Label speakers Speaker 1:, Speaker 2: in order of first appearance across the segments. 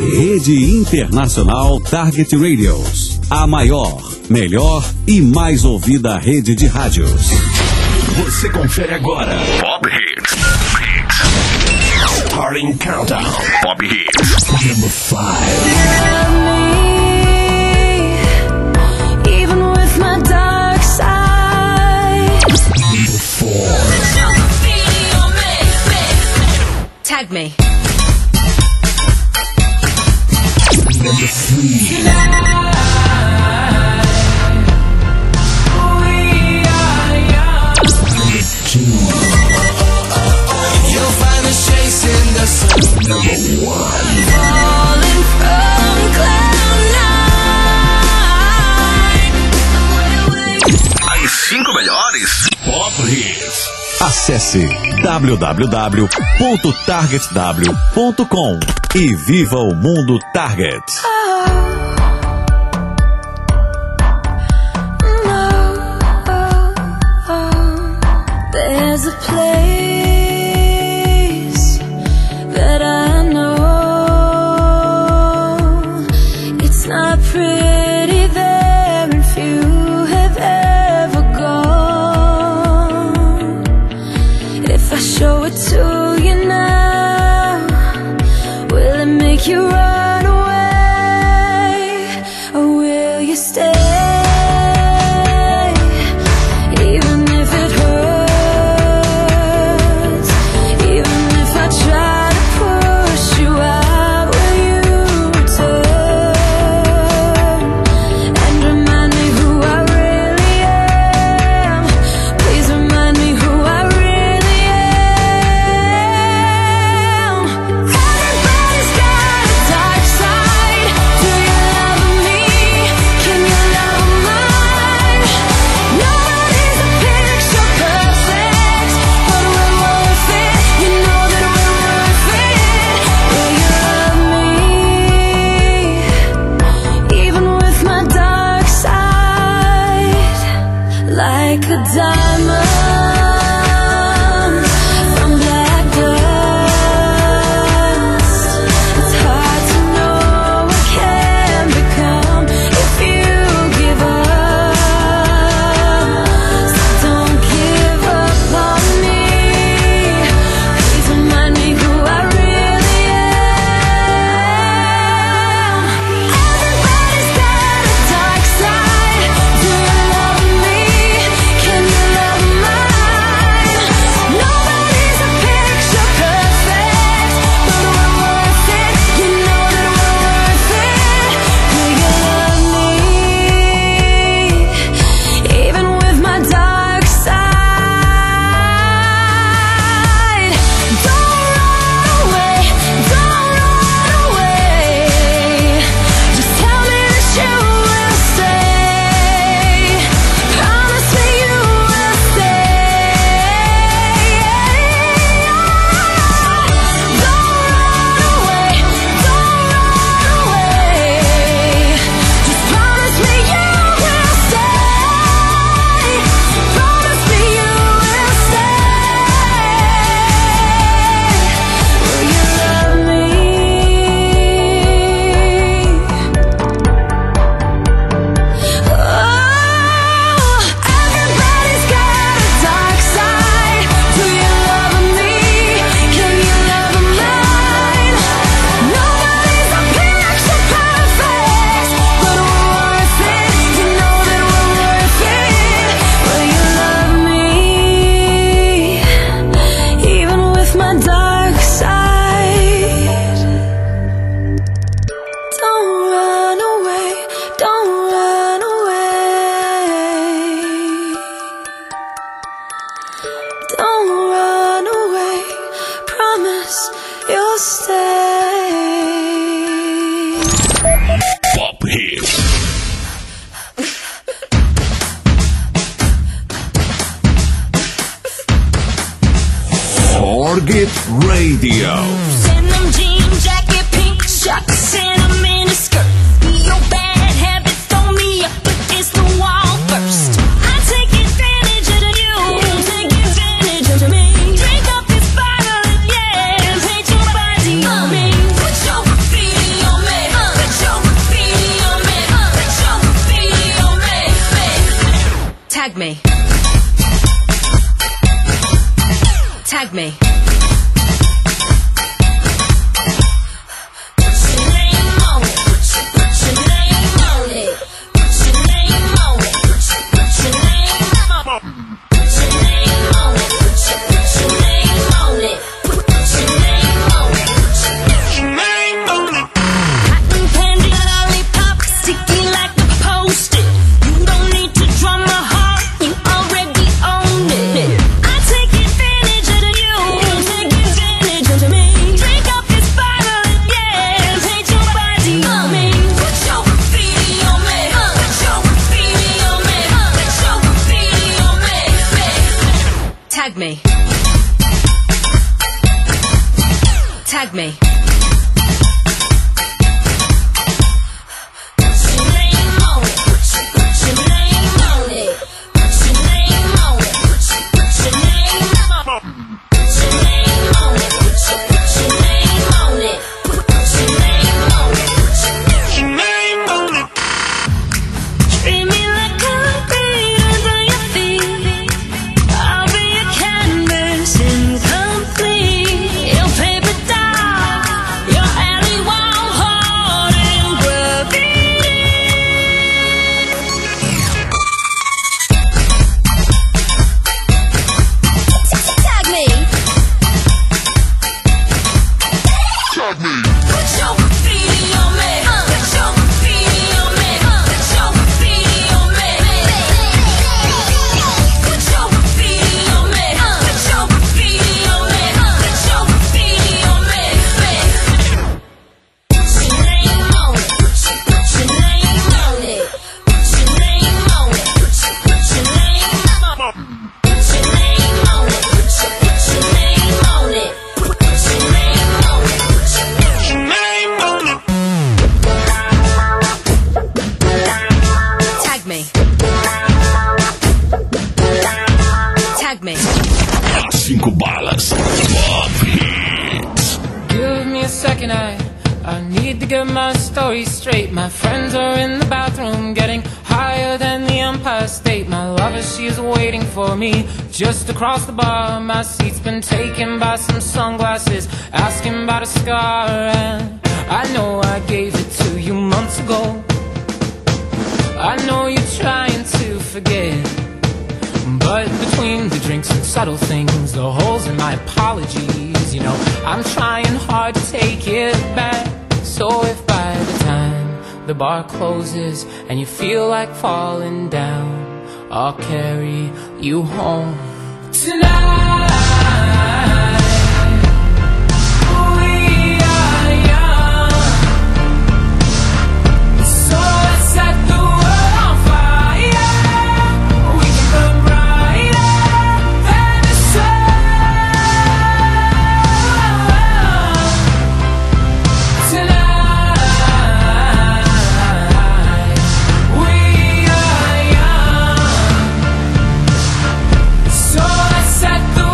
Speaker 1: Rede Internacional Target Radios. A maior, melhor e mais ouvida rede de rádios.
Speaker 2: Você confere agora Pop Hits. Starting Countdown. Pop Hits. Number 5.
Speaker 3: Even with my dark side.
Speaker 2: Number 4.
Speaker 3: Tag me.
Speaker 2: Number 3. Number 1.
Speaker 3: Falling from cloud nine.
Speaker 2: As 5 melhores Pop Hits.
Speaker 1: Acesse www.targetw.com e viva o mundo Target.
Speaker 3: There's a place that I know. It's not pretty there, and few have ever gone. If I show it to you now, will it make you run away, or will you stay?
Speaker 1: Target Radio.
Speaker 3: Denim jean jacket, pink chucks, and a mini skirt. Your bad habits throw me up against the wall first. I take advantage of you, take advantage of me. Drink up this bottle, yeah, and paint your body on me. Put your graffiti on me. Tag me.
Speaker 2: Cinco balas.
Speaker 4: Give me a second, I need to get my story straight. My friends are in the bathroom getting higher than the Empire State. My lover, she's waiting for me just across the bar. My seat's been taken by some sunglasses, asking about a scar. And I know I gave it to you months ago. I know you're trying to forget, but between the drinks and subtle things, the holes in my apologies, you know, I'm trying hard to take it back. So if by the time the bar closes and you feel like falling down, I'll carry you home tonight. We are young, so let's set the world on fire. We can burn brighter than the sun tonight. We are young, so let's set the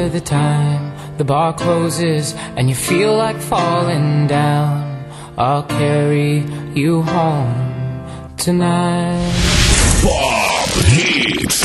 Speaker 4: by the time the bar closes and you feel like falling down, I'll carry you home tonight.
Speaker 2: Pop Hits.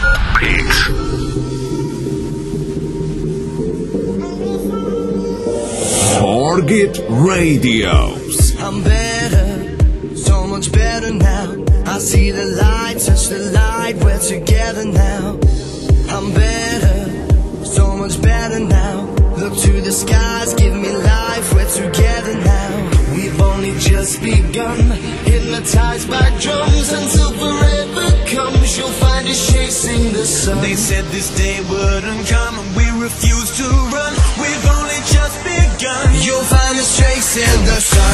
Speaker 2: Target Radios.
Speaker 5: I'm better, so much better now. I see the light, touch the light, we're together now. I'm better, so much better now. Look to the skies, give me life, we're together now. We've only just begun, hypnotized by drums until forever comes. You'll find us chasing the sun. They said this day wouldn't come and we refuse to run. We've only just begun. You'll find us chasing the sun.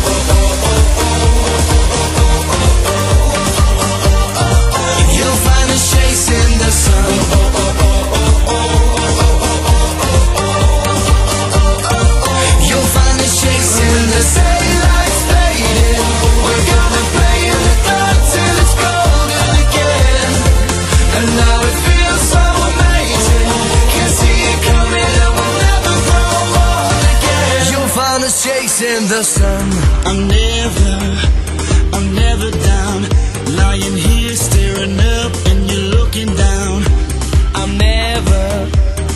Speaker 5: You'll find us chasing the sun. You'll find us chasing the daylight's fading. We're gonna play in the dark till it's golden again. And now it feels so amazing. Can see it coming and we'll never grow old again. You'll find us chasing the sun. I'm never down. Lying here staring up and you're looking down. I'm never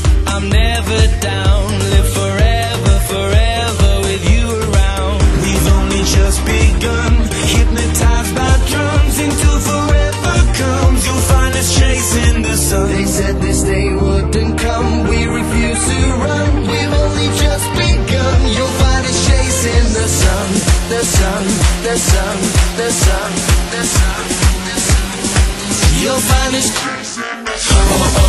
Speaker 5: down. Live forever with you around. We've only just begun, hypnotized by drums until forever comes. You'll find us chasing the sun. They said this day wouldn't come, we refuse to run. We've only just begun. You'll find us chasing the sun, the sun, the sun, the sun, the sun, the sun. You'll find us chasing the sun.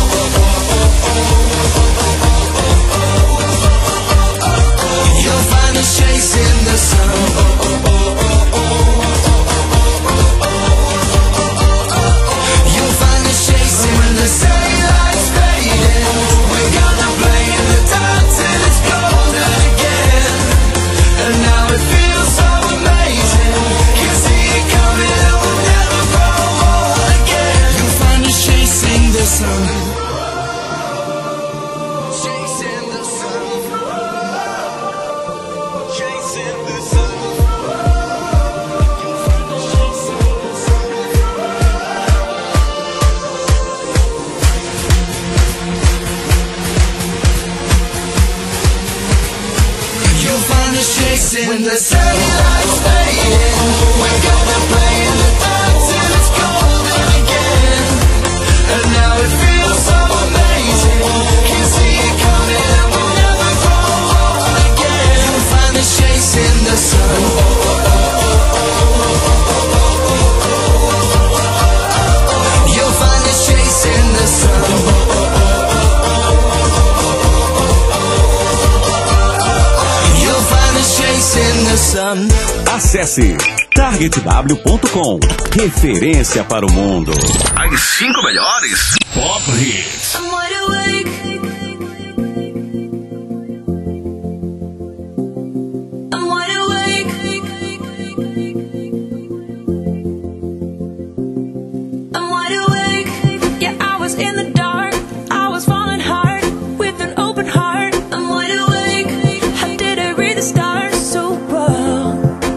Speaker 5: You'll find us chasing the sun. You'll find us chasing when the daylight's fading. We're gonna play in the dark till it's golden again. And now it feels so amazing. Can see it coming and we'll never grow old again. You'll find us chasing the sun. Chasing the sun. Chasing the sun. You'll find us chasing the sun. You'll find us chasing when the daylight's fading. We're gonna play in the dark till it's golden again. And now it feels so amazing. Can see it coming and we'll never grow old again. You'll find us chasing the sun. You'll find us chasing the sun. You'll find us chasing the sun.
Speaker 1: Acesse targetw.com. Referência para o mundo.
Speaker 2: As 5 melhores Pop Hits.
Speaker 3: I'm wide awake. I'm wide awake. I'm wide awake. Yeah, I was in the dark. I was falling hard with an open heart. I'm wide awake. How did I read the stars so well?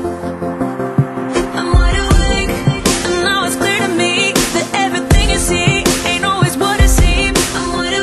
Speaker 3: I'm wide awake, and now it's clear to me that everything you see ain't always what it seems. I'm wide awake.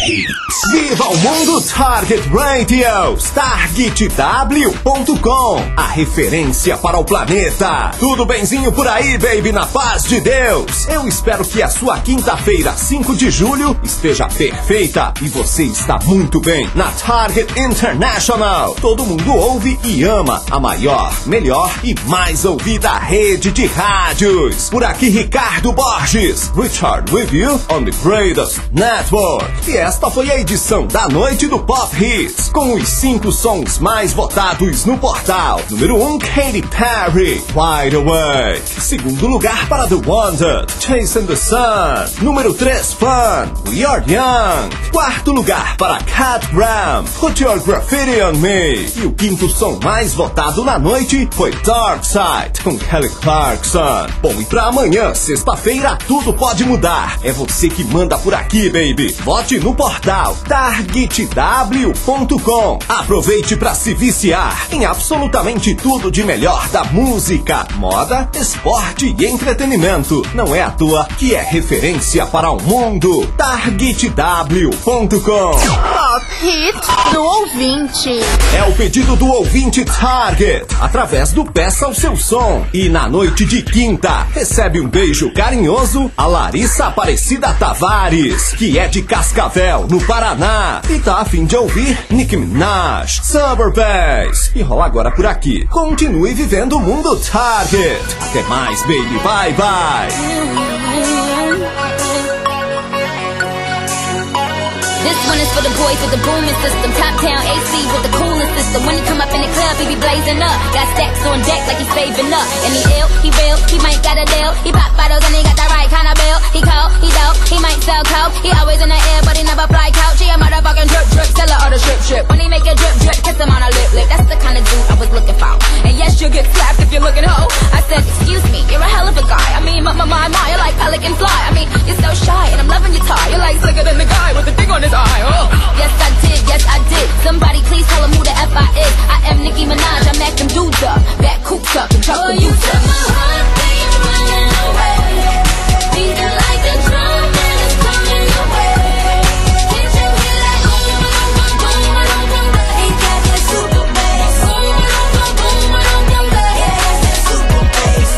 Speaker 2: Hits.
Speaker 6: Viva o mundo Target Radios, targetw.com, a referência para o planeta. Tudo benzinho por aí, baby, na paz de Deus. Eu espero que a sua quinta-feira, 5 de julho, esteja perfeita e você está muito bem na Target International. Todo mundo ouve e ama a maior, melhor e mais ouvida rede de rádios. Por aqui, Ricardo Borges, Richard with you on the greatest network. E esta foi a edição da noite do Pop Hits, com os 5 sons mais votados no portal. Número 1, Katy Perry, Wide Awake. Segundo lugar para The Wanted, Chasing the Sun. Número 3, Fun, We Are Young. Quarto lugar para Cat Ram, Put Your Graffiti on Me. E o quinto som mais votado na noite foi Dark Side, com Kelly Clarkson. Bom, e pra amanhã, sexta-feira, tudo pode mudar. É você que manda por aqui, baby. Vote no portal targetw.com. Aproveite para se viciar em absolutamente tudo de melhor da música, moda, esporte e entretenimento. Não é à toa que é referência para o mundo. targetw.com.
Speaker 7: Pop Hits do ouvinte.
Speaker 6: É o pedido do ouvinte Target, através do Peça o Seu Som. E na noite de quinta, recebe um beijo carinhoso a Larissa Aparecida Tavares, que é de Cascavel, no Paraná, e tá a fim de ouvir Nicki Minaj, Summer Bass. E rola agora por aqui. Continue vivendo o mundo Target. Até mais, baby. Bye, bye.
Speaker 8: This one is for the boys with the booming system. Top town AC with the coolest system. When he come up in the club, he be blazing up. Got stacks on deck like he's saving up. And he ill, he real, he might got a deal. He pop bottles and he got the right kind of bill. He cold, he dope, he might sell coke. He always in the air, but he never fly couch. He a motherfucking drip drip, seller or the strip. When he make a drip drip, kiss him on a lip lip. That's the kind of dude I was looking for. And yes, you'll get slapped if you're looking hoe. I said, excuse me, you're a hell of a guy. I mean, my, you're like pelican fly. I mean, you're so shy, and I'm loving your tie. You're like slicker than the guy with the thing on his eye. Oh. Yes, I did. Somebody please tell him who the F I is. I am Nicki Minaj, I'm acting dudes up. Back cooped up and truck the youth up. My heart keeps running away. Beating like the drum and it's coming your way. Can't you hear that? Boom, boom, boom, boom, boom, boom. He got that super bass. Boom, boom, boom, boom, boom, boom. He has that super bass.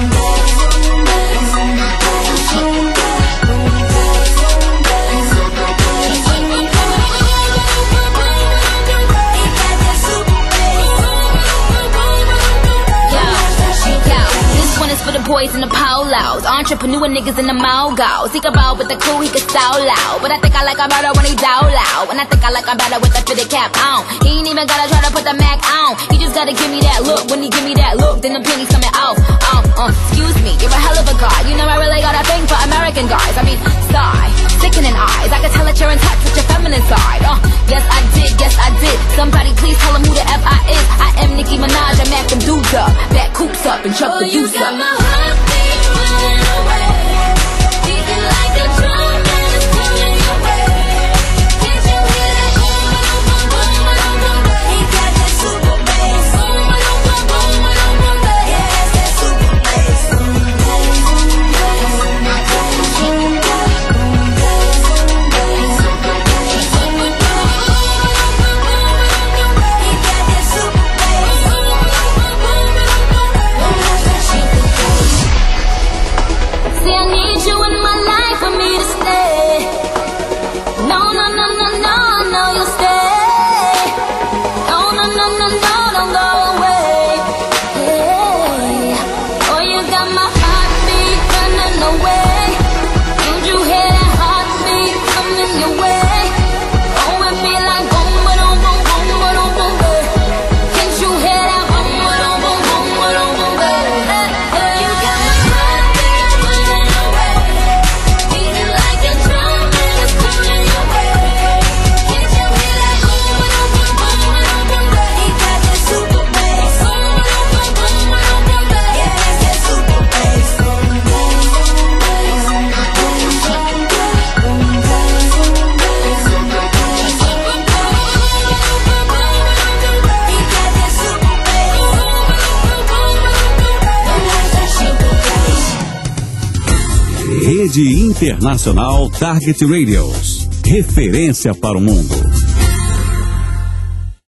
Speaker 8: For the boys in the polos, entrepreneur niggas in the mogos. He can roll with the crew, he can so loud. But I think I like him better when he down loud. And I think I like him better with the fitted cap on. He ain't even gotta try to put the Mac on. He just gotta give me that look. When he give me that look, then the pennies coming off. Excuse me, you're a hell of a guy. You know I really got a thing for American guys. I mean, sigh, sickening eyes. I can tell that you're in touch with your feminine side. Yes I did. Somebody please tell him who the F I is. I am Nicki Minaj, I'm acting dudes up. Back coops up and chuck the deuce up. My heart keeps running away. Beating like the drum and it's coming your way. Can't you hear that? Boom, boom, boom, boom, boom, boom. He got that super bass. Boom, boom, boom, boom, boom, boom, boom. He has that super bass. See, I need you in my life for me to stay. No, you'll stay. No, don't go away. Yeah. Oh, you got my heartbeat running away. Don't you hear that heartbeat coming your way? Oh, it be like boom, ba-dum, boom, boom, ba-dum, boom, boom. Can't you hear that boom, ba-dum, boom, boom, ba-dum, boom, boom? You got my heartbeat running away. Beating like a drum and it's coming your way. Can't you hear that boom, ba-dum, boom, boom, ba-dum, boom, boom? He got that super bass. Boom, ba-dum, boom, boom, ba-dum, boom, boom. Yeah, that's that super bass.
Speaker 1: Rede Internacional Target Radios. referência para o mundo.